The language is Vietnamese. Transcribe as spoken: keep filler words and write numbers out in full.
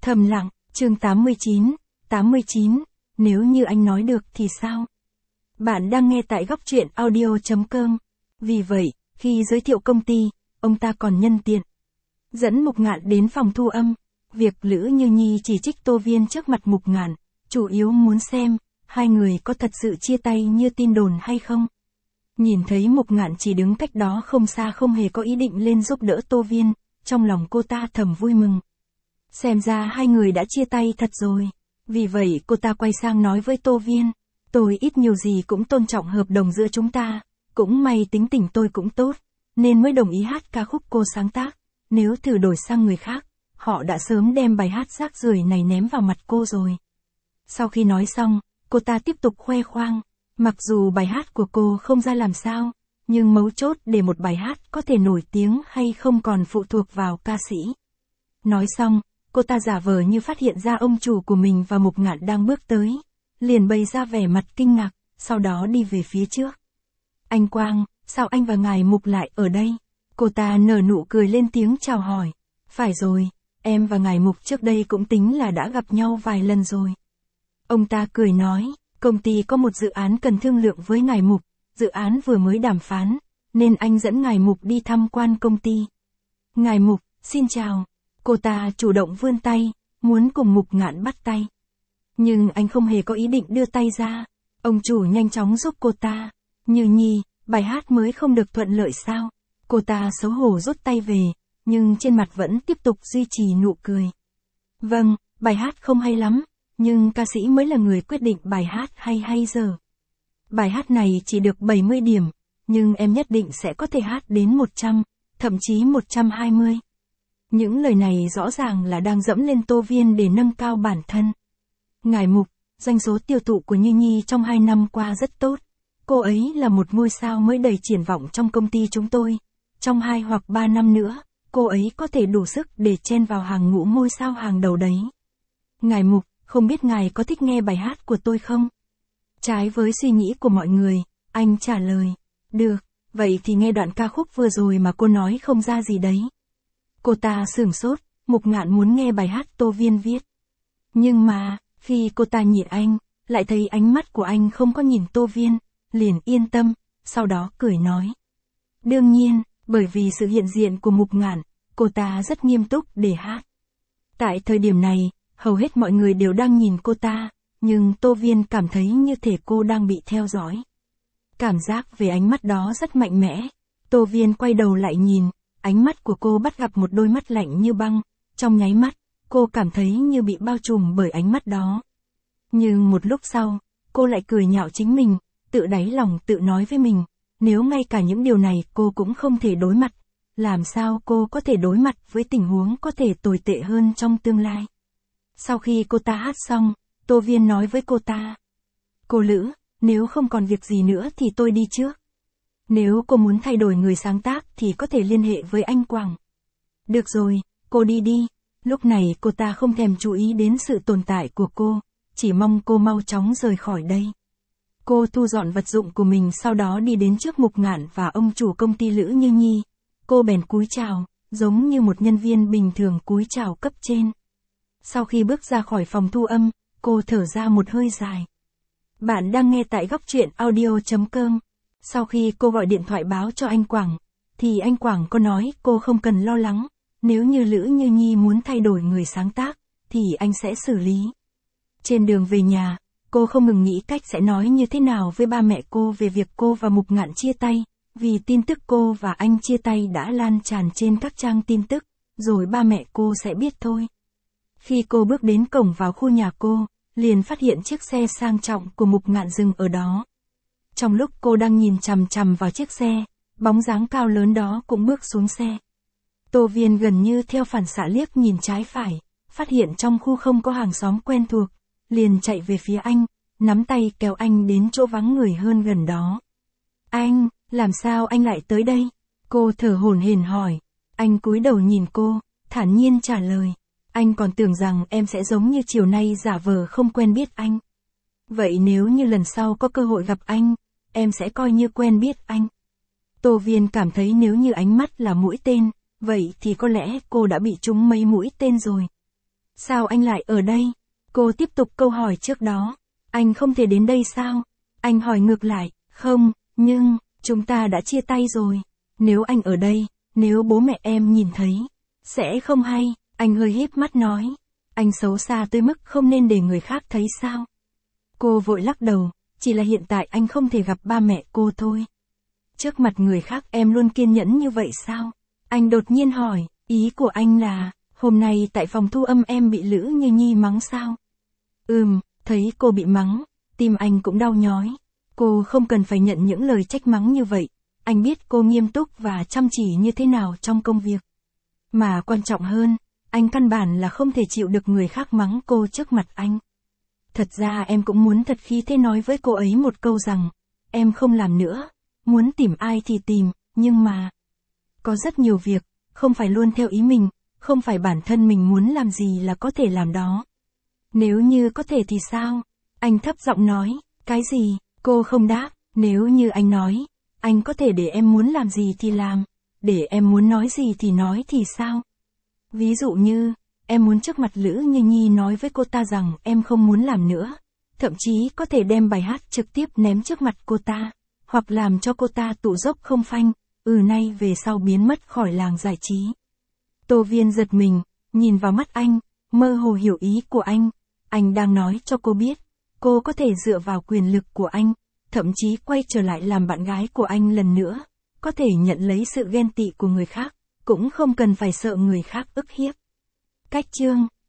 Thầm lặng, chương tám mươi chín, tám mươi chín, nếu như anh nói được thì sao? Bạn đang nghe tại góc truyện audio chấm com. Vì vậy, khi giới thiệu công ty, ông ta còn nhân tiện dẫn Mục Ngạn đến phòng thu âm. Việc Lữ Như Nhi chỉ trích Tô Viên trước mặt Mục Ngạn, chủ yếu muốn xem, hai người có thật sự chia tay như tin đồn hay không. Nhìn thấy Mục Ngạn chỉ đứng cách đó không xa không hề có ý định lên giúp đỡ Tô Viên, trong lòng cô ta thầm vui mừng. Xem ra hai người đã chia tay thật rồi. Vì vậy cô ta quay sang nói với Tô Viên, tôi ít nhiều gì cũng tôn trọng hợp đồng giữa chúng ta, cũng may tính tình tôi cũng tốt, nên mới đồng ý hát ca khúc cô sáng tác, nếu thử đổi sang người khác, họ đã sớm đem bài hát rác rưởi này ném vào mặt cô rồi. Sau khi nói xong, cô ta tiếp tục khoe khoang, mặc dù bài hát của cô không ra làm sao, nhưng mấu chốt để một bài hát có thể nổi tiếng hay không còn phụ thuộc vào ca sĩ. Nói xong, cô ta giả vờ như phát hiện ra ông chủ của mình và Mục Ngạn đang bước tới, liền bày ra vẻ mặt kinh ngạc, sau đó đi về phía trước. Anh Quang, sao anh và ngài Mục lại ở đây? Cô ta nở nụ cười lên tiếng chào hỏi. Phải rồi, em và ngài Mục trước đây cũng tính là đã gặp nhau vài lần rồi. Ông ta cười nói, công ty có một dự án cần thương lượng với ngài Mục, dự án vừa mới đàm phán, nên anh dẫn ngài Mục đi tham quan công ty. Ngài Mục, xin chào. Cô ta chủ động vươn tay, muốn cùng Mục Ngạn bắt tay. Nhưng anh không hề có ý định đưa tay ra. Ông chủ nhanh chóng giúp cô ta. Như Nhi, bài hát mới không được thuận lợi sao? Cô ta xấu hổ rút tay về, nhưng trên mặt vẫn tiếp tục duy trì nụ cười. Vâng, bài hát không hay lắm, nhưng ca sĩ mới là người quyết định bài hát hay hay dở. Bài hát này chỉ được bảy mươi điểm, nhưng em nhất định sẽ có thể hát đến một trăm, thậm chí một trăm hai mươi. Những lời này rõ ràng là đang dẫm lên Tô Viên để nâng cao bản thân. Ngài Mục, doanh số tiêu thụ của Như Nhi trong hai năm qua rất tốt. Cô ấy là một ngôi sao mới đầy triển vọng trong công ty chúng tôi. Trong hai hoặc ba năm nữa, cô ấy có thể đủ sức để chen vào hàng ngũ ngôi sao hàng đầu đấy. Ngài Mục, không biết ngài có thích nghe bài hát của tôi không? Trái với suy nghĩ của mọi người, anh trả lời. Được, vậy thì nghe đoạn ca khúc vừa rồi mà cô nói không ra gì đấy. Cô ta sửng sốt, Mục Ngạn muốn nghe bài hát Tô Viên viết. Nhưng mà, khi cô ta nhìn anh, lại thấy ánh mắt của anh không có nhìn Tô Viên, liền yên tâm, sau đó cười nói. Đương nhiên, bởi vì sự hiện diện của Mục Ngạn, cô ta rất nghiêm túc để hát. Tại thời điểm này, hầu hết mọi người đều đang nhìn cô ta, nhưng Tô Viên cảm thấy như thể cô đang bị theo dõi. Cảm giác về ánh mắt đó rất mạnh mẽ. Tô Viên quay đầu lại nhìn. Ánh mắt của cô bắt gặp một đôi mắt lạnh như băng, trong nháy mắt, cô cảm thấy như bị bao trùm bởi ánh mắt đó. Nhưng một lúc sau, cô lại cười nhạo chính mình, tự đáy lòng tự nói với mình, nếu ngay cả những điều này cô cũng không thể đối mặt, làm sao cô có thể đối mặt với tình huống có thể tồi tệ hơn trong tương lai. Sau khi cô ta hát xong, Tô Viên nói với cô ta, cô Lữ, nếu không còn việc gì nữa thì tôi đi trước. Nếu cô muốn thay đổi người sáng tác thì có thể liên hệ với anh Quang. Được rồi, cô đi đi. Lúc này cô ta không thèm chú ý đến sự tồn tại của cô, chỉ mong cô mau chóng rời khỏi đây. Cô thu dọn vật dụng của mình sau đó đi đến trước Mục Ngạn và ông chủ công ty Lữ Như Nhi. Cô bèn cúi chào, giống như một nhân viên bình thường cúi chào cấp trên. Sau khi bước ra khỏi phòng thu âm, cô thở ra một hơi dài. Bạn đang nghe tại góc truyện audio chấm com. Sau khi cô gọi điện thoại báo cho anh Quảng, thì anh Quảng có nói cô không cần lo lắng, nếu như Lữ Như Nhi muốn thay đổi người sáng tác, thì anh sẽ xử lý. Trên đường về nhà, cô không ngừng nghĩ cách sẽ nói như thế nào với ba mẹ cô về việc cô và Mục Ngạn chia tay, vì tin tức cô và anh chia tay đã lan tràn trên các trang tin tức, rồi ba mẹ cô sẽ biết thôi. Khi cô bước đến cổng vào khu nhà cô, liền phát hiện chiếc xe sang trọng của Mục Ngạn dừng ở đó. Trong lúc cô đang nhìn chằm chằm vào chiếc xe, bóng dáng cao lớn đó cũng bước xuống xe. Tô Viên gần như theo phản xạ liếc nhìn trái phải, phát hiện trong khu không có hàng xóm quen thuộc, liền chạy về phía anh, nắm tay kéo anh đến chỗ vắng người hơn gần đó. Anh, làm sao anh lại tới đây? Cô thở hổn hển hỏi. Anh cúi đầu nhìn cô, thản nhiên trả lời. Anh còn tưởng rằng em sẽ giống như chiều nay giả vờ không quen biết anh. Vậy nếu như lần sau có cơ hội gặp anh, em sẽ coi như quen biết anh. Tô Viên cảm thấy nếu như ánh mắt là mũi tên, vậy thì có lẽ cô đã bị trúng mấy mũi tên rồi. Sao anh lại ở đây? Cô tiếp tục câu hỏi trước đó. Anh không thể đến đây sao? Anh hỏi ngược lại, không, nhưng, chúng ta đã chia tay rồi. Nếu anh ở đây, nếu bố mẹ em nhìn thấy, sẽ không hay, anh hơi híp mắt nói. Anh xấu xa tới mức không nên để người khác thấy sao? Cô vội lắc đầu, chỉ là hiện tại anh không thể gặp ba mẹ cô thôi. Trước mặt người khác em luôn kiên nhẫn như vậy sao? Anh đột nhiên hỏi, ý của anh là, hôm nay tại phòng thu âm em bị Lữ Như Nhi mắng sao? Ừm, thấy cô bị mắng, tim anh cũng đau nhói. Cô không cần phải nhận những lời trách mắng như vậy. Anh biết cô nghiêm túc và chăm chỉ như thế nào trong công việc. Mà quan trọng hơn, anh căn bản là không thể chịu được người khác mắng cô trước mặt anh. Thật ra em cũng muốn thật khí thế nói với cô ấy một câu rằng, em không làm nữa, muốn tìm ai thì tìm, nhưng mà... Có rất nhiều việc, không phải luôn theo ý mình, không phải bản thân mình muốn làm gì là có thể làm đó. Nếu như có thể thì sao? Anh thấp giọng nói, cái gì? Cô không đáp, nếu như anh nói, anh có thể để em muốn làm gì thì làm, để em muốn nói gì thì nói thì sao? Ví dụ như, em muốn trước mặt Lữ Như Nhi nói với cô ta rằng em không muốn làm nữa, thậm chí có thể đem bài hát trực tiếp ném trước mặt cô ta, hoặc làm cho cô ta tụ dốc không phanh, ừ nay về sau biến mất khỏi làng giải trí. Tô Viên giật mình, nhìn vào mắt anh, mơ hồ hiểu ý của anh, anh đang nói cho cô biết, cô có thể dựa vào quyền lực của anh, thậm chí quay trở lại làm bạn gái của anh lần nữa, có thể nhận lấy sự ghen tị của người khác, cũng không cần phải sợ người khác ức hiếp. Cách chương